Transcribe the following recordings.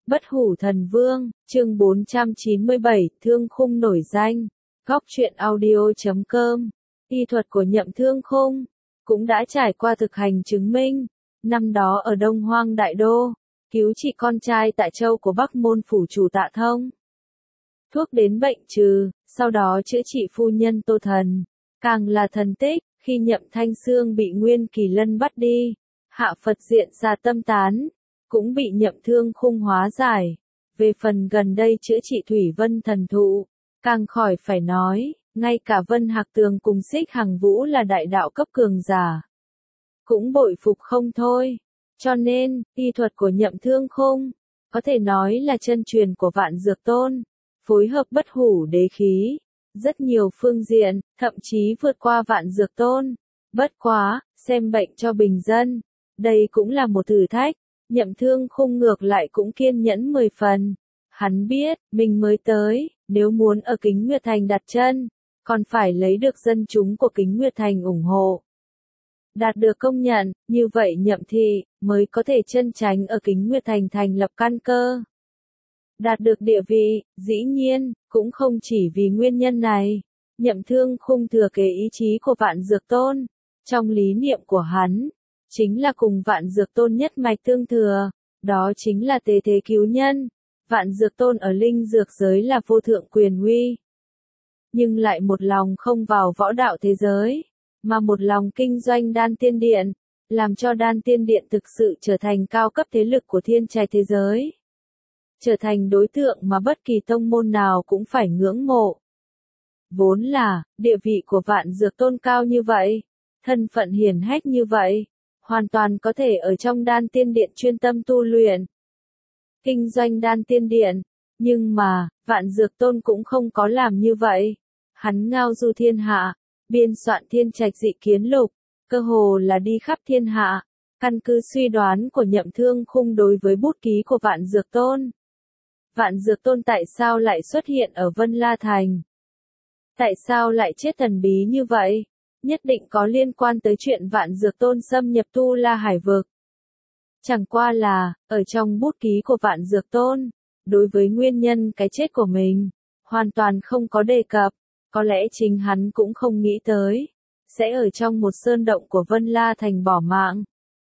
Bất hủ thần vương, chương 497, Thương Khung nổi danh. Góc truyện audio.com. Y thuật của Nhậm Thương Khung cũng đã trải qua thực hành chứng minh. Năm đó ở Đông Hoang Đại Đô, cứu trị con trai tại châu của Bắc Môn phủ chủ Tạ Thông. Thuốc đến bệnh trừ, sau đó chữa trị phu nhân Tô Thần. Càng là thần tích, khi Nhậm Thanh Xương bị Nguyên Kỳ Lân bắt đi, Hạ Phật Diện Xà tâm tán, cũng bị Nhậm Thương Khung hóa giải. Về phần gần đây chữa trị Thủy Vân thần thụ, càng khỏi phải nói, ngay cả Vân Hạc Tường cùng Xích Hằng Vũ là đại đạo cấp cường giả, cũng bội phục không thôi. Cho nên, y thuật của Nhậm Thương Khung, có thể nói là chân truyền của Vạn Dược Tôn, phối hợp bất hủ đế khí, rất nhiều phương diện, thậm chí vượt qua Vạn Dược Tôn. Bất quá, xem bệnh cho bình dân, đây cũng là một thử thách. Nhậm Thương Khung ngược lại cũng kiên nhẫn 10 phần. Hắn biết, mình mới tới, nếu muốn ở Kính Nguyệt Thành đặt chân, còn phải lấy được dân chúng của Kính Nguyệt Thành ủng hộ. Đạt được công nhận, như vậy Nhậm thị mới có thể chân chánh ở Kính Nguyệt Thành thành lập căn cơ. Đạt được địa vị, dĩ nhiên, cũng không chỉ vì nguyên nhân này. Nhậm Thương Khung thừa kế ý chí của Vạn Dược Tôn. Trong lý niệm của hắn, chính là cùng Vạn Dược Tôn nhất mạch tương thừa, đó chính là tế thế cứu nhân. Vạn Dược Tôn ở linh dược giới là vô thượng quyền uy, nhưng lại một lòng không vào võ đạo thế giới, mà một lòng kinh doanh Đan Tiên Điện, làm cho Đan Tiên Điện thực sự trở thành cao cấp thế lực của thiên trai thế giới, trở thành đối tượng mà bất kỳ tông môn nào cũng phải ngưỡng mộ. Vốn là, địa vị của Vạn Dược Tôn cao như vậy, thân phận hiển hách như vậy, hoàn toàn có thể ở trong Đan Tiên Điện chuyên tâm tu luyện, kinh doanh Đan Tiên Điện. Nhưng mà, Vạn Dược Tôn cũng không có làm như vậy. Hắn ngao du thiên hạ, biên soạn Thiên Trạch Dị Kiến Lục, cơ hồ là đi khắp thiên hạ. Căn cứ suy đoán của Nhậm Thương Khung đối với bút ký của Vạn Dược Tôn, Vạn Dược Tôn tại sao lại xuất hiện ở Vân La Thành? Tại sao lại chết thần bí như vậy? Nhất định có liên quan tới chuyện Vạn Dược Tôn xâm nhập Tu La Hải vực. Chẳng qua là, ở trong bút ký của Vạn Dược Tôn, đối với nguyên nhân cái chết của mình, hoàn toàn không có đề cập. Có lẽ chính hắn cũng không nghĩ tới, sẽ ở trong một sơn động của Vân La Thành bỏ mạng.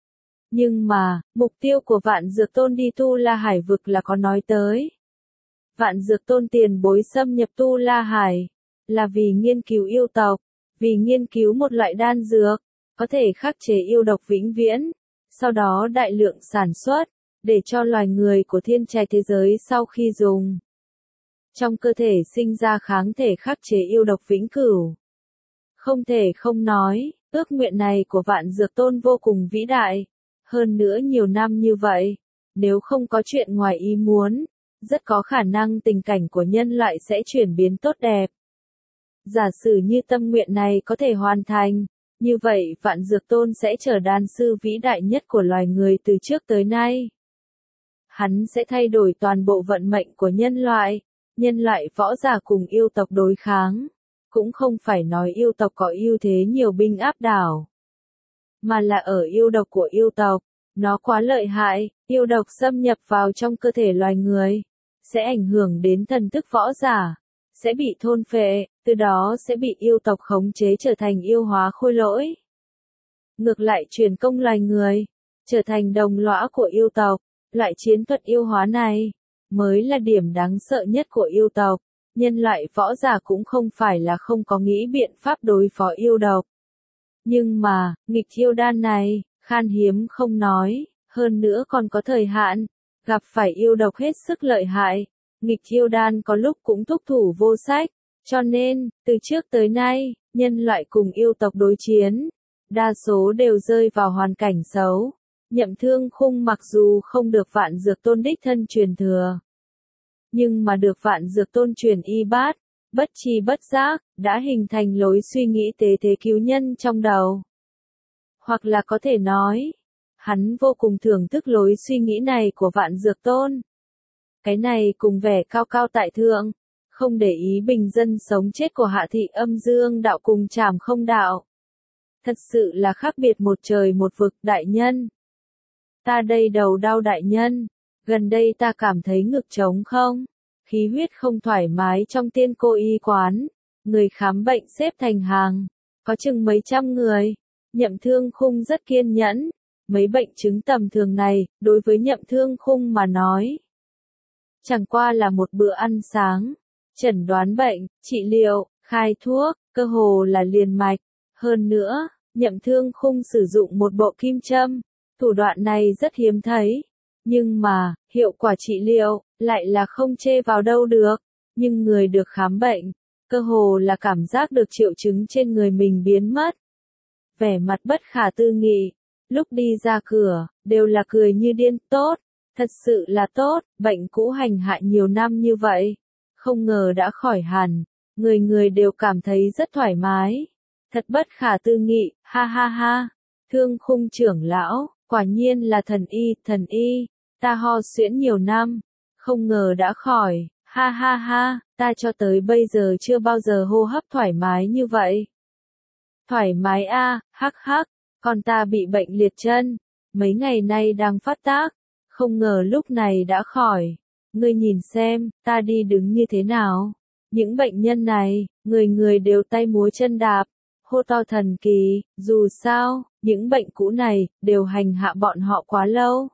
Nhưng mà, mục tiêu của Vạn Dược Tôn đi Tu La Hải vực là có nói tới. Vạn Dược Tôn tiền bối xâm nhập Tu La Hải, là vì nghiên cứu yêu tộc, vì nghiên cứu một loại đan dược, có thể khắc chế yêu độc vĩnh viễn, sau đó đại lượng sản xuất, để cho loài người của thiên trai thế giới sau khi dùng, trong cơ thể sinh ra kháng thể khắc chế yêu độc vĩnh cửu. Không thể không nói, ước nguyện này của Vạn Dược Tôn vô cùng vĩ đại. Hơn nữa nhiều năm như vậy, nếu không có chuyện ngoài ý muốn, rất có khả năng tình cảnh của nhân loại sẽ chuyển biến tốt đẹp. Giả sử như tâm nguyện này có thể hoàn thành, như vậy Vạn Dược Tôn sẽ trở đan sư vĩ đại nhất của loài người từ trước tới nay. Hắn sẽ thay đổi toàn bộ vận mệnh của nhân loại võ giả cùng yêu tộc đối kháng. Cũng không phải nói yêu tộc có ưu thế nhiều binh áp đảo, mà là ở yêu độc của yêu tộc, nó quá lợi hại, yêu độc xâm nhập vào trong cơ thể loài người, sẽ ảnh hưởng đến thần thức võ giả, sẽ bị thôn phệ, từ đó sẽ bị yêu tộc khống chế trở thành yêu hóa khôi lỗi. Ngược lại truyền công loài người, trở thành đồng lõa của yêu tộc, loại chiến thuật yêu hóa này, mới là điểm đáng sợ nhất của yêu tộc. Nhân loại võ giả cũng không phải là không có nghĩ biện pháp đối phó yêu độc. Nhưng mà, nghịch yêu đan này, khan hiếm không nói, hơn nữa còn có thời hạn, gặp phải yêu độc hết sức lợi hại. Nghịch yêu đan có lúc cũng thúc thủ vô sách, cho nên, từ trước tới nay, nhân loại cùng yêu tộc đối chiến, đa số đều rơi vào hoàn cảnh xấu. Nhậm Thương Khung mặc dù không được Vạn Dược Tôn đích thân truyền thừa, nhưng mà được Vạn Dược Tôn truyền y bát, bất tri bất giác, đã hình thành lối suy nghĩ tế thế cứu nhân trong đầu. Hoặc là có thể nói, hắn vô cùng thưởng thức lối suy nghĩ này của Vạn Dược Tôn. Cái này cùng vẻ cao cao tại thượng, không để ý bình dân sống chết của Hạ Thị Âm Dương đạo cùng Trảm Không đạo. Thật sự là khác biệt một trời một vực đại nhân. Ta đây đầu đau đại nhân. Gần đây ta cảm thấy ngực trống không, khí huyết không thoải mái trong tiên cô y quán. Người khám bệnh xếp thành hàng, có chừng mấy trăm người. Nhậm Thương Khung rất kiên nhẫn. Mấy bệnh chứng tầm thường này, đối với Nhậm Thương Khung mà nói, chẳng qua là một bữa ăn sáng. Chẩn đoán bệnh, trị liệu, khai thuốc, cơ hồ là liền mạch. Hơn nữa, Nhậm Thương Khung sử dụng một bộ kim châm. Thủ đoạn này rất hiếm thấy. Nhưng mà, hiệu quả trị liệu, lại là không chê vào đâu được. Nhưng người được khám bệnh, cơ hồ là cảm giác được triệu chứng trên người mình biến mất. Vẻ mặt bất khả tư nghị. Lúc đi ra cửa, đều là cười như điên. Tốt, thật sự là tốt, bệnh cũ hành hạ nhiều năm như vậy. Không ngờ đã khỏi hẳn, người người đều cảm thấy rất thoải mái. Thật bất khả tư nghị, ha ha ha. Thương Khung trưởng lão, quả nhiên là thần y, ta ho suyễn nhiều năm, không ngờ đã khỏi, ha ha ha, ta cho tới bây giờ chưa bao giờ hô hấp thoải mái như vậy. Thoải mái a, hắc hắc, còn ta bị bệnh liệt chân, mấy ngày nay đang phát tác, không ngờ lúc này đã khỏi. Ngươi nhìn xem, ta đi đứng như thế nào. Những bệnh nhân này, người người đều tay múa chân đạp, hô to thần kỳ, dù sao, những bệnh cũ này, đều hành hạ bọn họ quá lâu.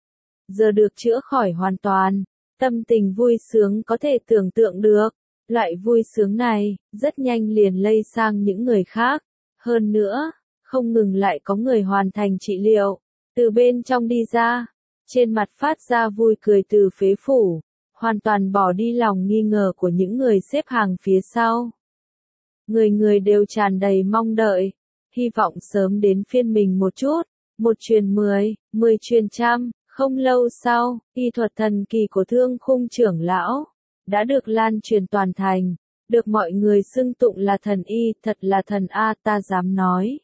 Giờ được chữa khỏi hoàn toàn, tâm tình vui sướng có thể tưởng tượng được. Loại vui sướng này, rất nhanh liền lây sang những người khác. Hơn nữa, không ngừng lại có người hoàn thành trị liệu, từ bên trong đi ra, trên mặt phát ra vui cười từ phế phủ, hoàn toàn bỏ đi lòng nghi ngờ của những người xếp hàng phía sau. Người người đều tràn đầy mong đợi, hy vọng sớm đến phiên mình một chút, một truyền 10, 10 truyền trăm. Không lâu sau, y thuật thần kỳ của Thương Khung trưởng lão đã được lan truyền toàn thành, được mọi người xưng tụng là thần y, thật là thần a, ta dám nói.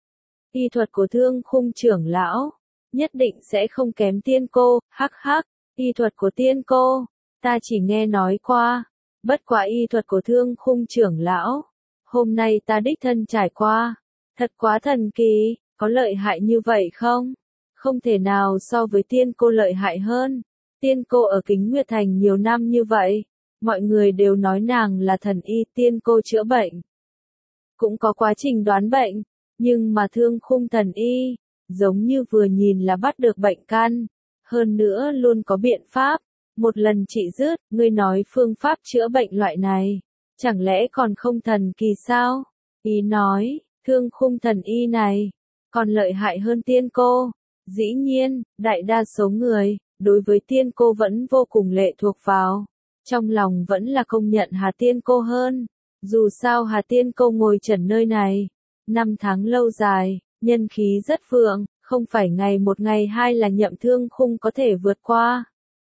Y thuật của Thương Khung trưởng lão nhất định sẽ không kém tiên cô, hắc hắc. Y thuật của tiên cô, ta chỉ nghe nói qua, bất quá y thuật của Thương Khung trưởng lão, hôm nay ta đích thân trải qua, thật quá thần kỳ, có lợi hại như vậy không? Không thể nào so với tiên cô lợi hại hơn. Tiên cô ở Kính Nguyệt Thành nhiều năm như vậy, mọi người đều nói nàng là thần y. Tiên cô chữa bệnh, cũng có quá trình đoán bệnh, nhưng mà Thương Khung thần y, giống như vừa nhìn là bắt được bệnh căn, hơn nữa luôn có biện pháp, một lần trị dứt. Ngươi nói phương pháp chữa bệnh loại này, chẳng lẽ còn không thần kỳ sao? Ý nói, Thương Khung thần y này, còn lợi hại hơn tiên cô. Dĩ nhiên, đại đa số người, đối với tiên cô vẫn vô cùng lệ thuộc vào. Trong lòng vẫn là công nhận Hà tiên cô hơn. Dù sao Hà tiên cô ngồi trần nơi này, 5 tháng lâu dài, nhân khí rất vượng, không phải ngày một ngày hai là Nhậm Thương Khung có thể vượt qua.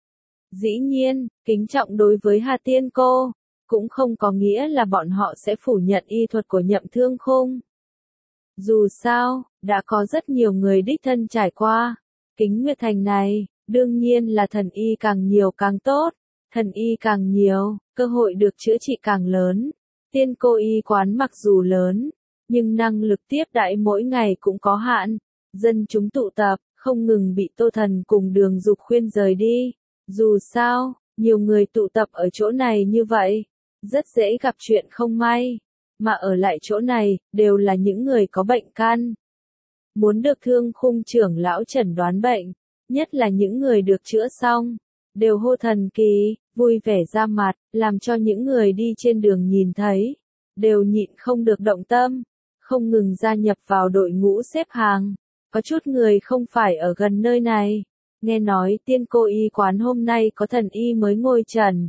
Dĩ nhiên, kính trọng đối với Hà tiên cô, cũng không có nghĩa là bọn họ sẽ phủ nhận y thuật của Nhậm Thương Khung. Dù sao, đã có rất nhiều người đích thân trải qua. Kính Nguyệt Thành này, đương nhiên là thần y càng nhiều càng tốt. Thần y càng nhiều, cơ hội được chữa trị càng lớn. Tiên cô y quán mặc dù lớn, nhưng năng lực tiếp đãi mỗi ngày cũng có hạn. Dân chúng tụ tập, không ngừng bị Tô Thần cùng Đường Dục khuyên rời đi. Dù sao, nhiều người tụ tập ở chỗ này như vậy, rất dễ gặp chuyện không may. Mà ở lại chỗ này, đều là những người có bệnh căn. Muốn được Thương Khung trưởng lão chẩn đoán bệnh, nhất là những người được chữa xong, đều hô thần kỳ, vui vẻ ra mặt, làm cho những người đi trên đường nhìn thấy, đều nhịn không được động tâm, không ngừng gia nhập vào đội ngũ xếp hàng. Có chút người không phải ở gần nơi này, nghe nói tiên cô y quán hôm nay có thần y mới ngồi trần.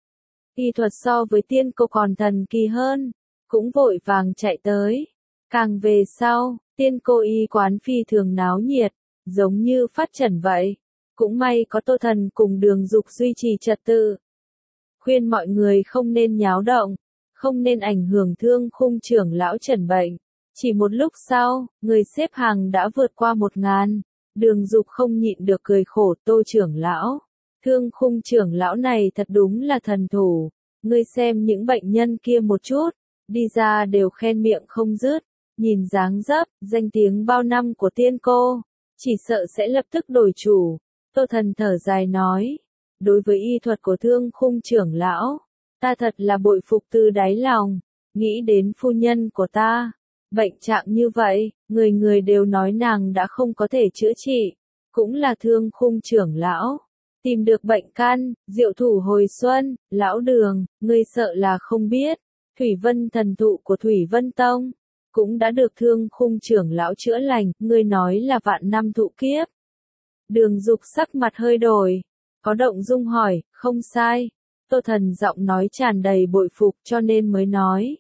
Y thuật so với tiên cô còn thần kỳ hơn, cũng vội vàng chạy tới. Càng về sau, tiên cô y quán phi thường náo nhiệt, giống như phát trần vậy. Cũng may có Tô Thần cùng Đường Dục duy trì trật tự, khuyên mọi người không nên nháo động, không nên ảnh hưởng Thương Khung trưởng lão trần bệnh. Chỉ một lúc sau, người xếp hàng đã vượt qua 1000. Đường Dục không nhịn được cười khổ. Tô trưởng lão, Thương Khung trưởng lão này thật đúng là thần thủ. Ngươi xem những bệnh nhân kia một chút, đi ra đều khen miệng không dứt. Nhìn dáng dấp, danh tiếng bao năm của tiên cô, chỉ sợ sẽ lập tức đổi chủ. Tô Thần thở dài nói, đối với y thuật của Thương Khung trưởng lão, ta thật là bội phục từ đáy lòng, nghĩ đến phu nhân của ta, bệnh trạng như vậy, người người đều nói nàng đã không có thể chữa trị, cũng là Thương Khung trưởng lão. Tìm được bệnh căn, diệu thủ hồi xuân, lão Đường, ngươi sợ là không biết, Thủy Vân thần thụ của Thủy Vân Tông, cũng đã được Thương Khung trưởng lão chữa lành, ngươi nói là vạn năm thụ kiếp. Đường Dục sắc mặt hơi đổi, có động dung hỏi, không sai, Tô Thần giọng nói tràn đầy bội phục cho nên mới nói.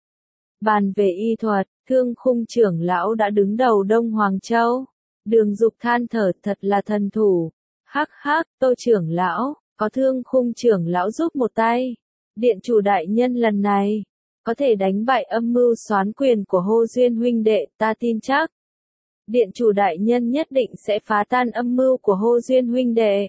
Bàn về y thuật, Thương Khung trưởng lão đã đứng đầu Đông Hoàng Châu. Đường Dục than thở thật là thần thủ. Hắc hắc, Tô trưởng lão, có Thương Khung trưởng lão giúp một tay. Điện chủ đại nhân lần này, có thể đánh bại âm mưu soán quyền của Hô Duyên huynh đệ, ta tin chắc. Điện chủ đại nhân nhất định sẽ phá tan âm mưu của Hô Duyên huynh đệ.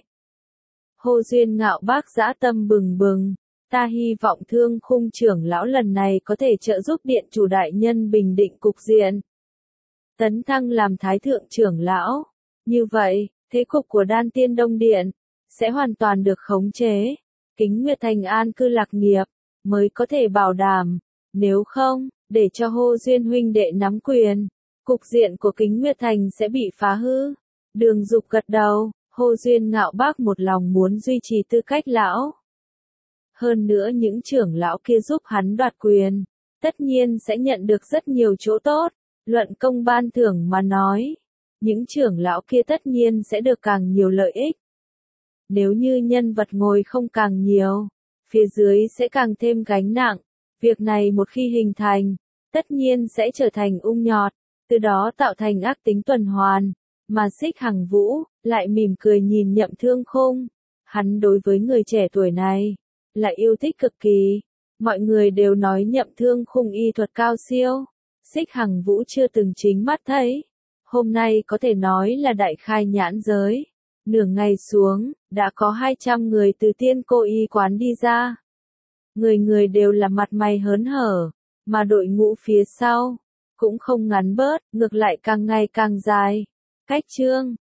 Hô Duyên Ngạo Bác dã tâm bừng bừng. Ta hy vọng Thương Khung trưởng lão lần này có thể trợ giúp điện chủ đại nhân bình định cục diện. Tấn thăng làm thái thượng trưởng lão. Như vậy, thế cục của Đan Tiên Đông Điện sẽ hoàn toàn được khống chế. Kính Nguyệt Thành an cư lạc nghiệp mới có thể bảo đảm. Nếu không, để cho Hô Duyên huynh đệ nắm quyền, cục diện của Kính Nguyệt Thành sẽ bị phá hư. Đường Dục gật đầu, Hô Duyên Ngạo Bác một lòng muốn duy trì tư cách lão. Hơn nữa những trưởng lão kia giúp hắn đoạt quyền, tất nhiên sẽ nhận được rất nhiều chỗ tốt, luận công ban thưởng mà nói. Những trưởng lão kia tất nhiên sẽ được càng nhiều lợi ích. Nếu như nhân vật ngồi không càng nhiều, phía dưới sẽ càng thêm gánh nặng. Việc này một khi hình thành, tất nhiên sẽ trở thành ung nhọt, từ đó tạo thành ác tính tuần hoàn. Mà Xích Hằng Vũ lại mỉm cười nhìn Nhậm Thương Khung. Hắn đối với người trẻ tuổi này là yêu thích cực kỳ. Mọi người đều nói Nhậm Thương Khung y thuật cao siêu. Xích Hằng Vũ chưa từng chính mắt thấy. Hôm nay có thể nói là đại khai nhãn giới. Nửa ngày xuống, đã có 200 người từ Tiên Cô y quán đi ra. Người người đều là mặt mày hớn hở, mà đội ngũ phía sau cũng không ngắn bớt, ngược lại càng ngày càng dài. Cách chương